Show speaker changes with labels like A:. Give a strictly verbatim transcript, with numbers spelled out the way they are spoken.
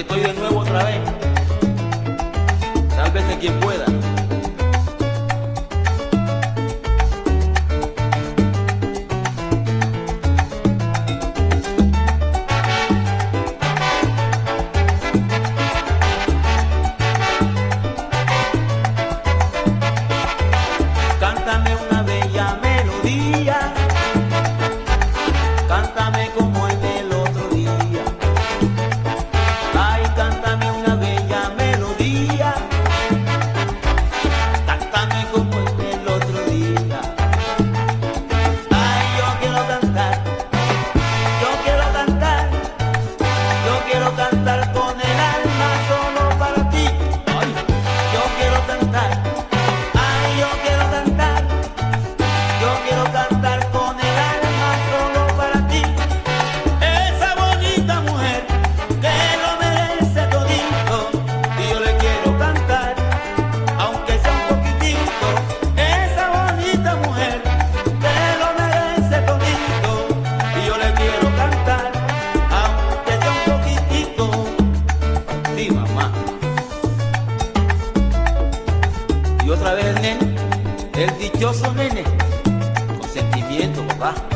A: estoy de nuevo otra vez. Sálvese quien pueda. Cántame una bella melodía, cántame como en el otro día. Ay, cántame una bella melodía, cántame como en el otro día. Ay, yo quiero cantar, yo quiero cantar, yo quiero cantar con el alma solo para ti. Ay, yo quiero cantar, ay, yo quiero cantar, yo quiero cantar con el alma solo para ti. Esa bonita mujer que lo merece todito, y yo le quiero cantar, aunque sea un poquitito. Esa bonita mujer que lo merece todito, y yo le quiero cantar, aunque sea un poquitito. Sí, mamá. Y otra vez el nene, el dichoso nene, con sentimiento, papá.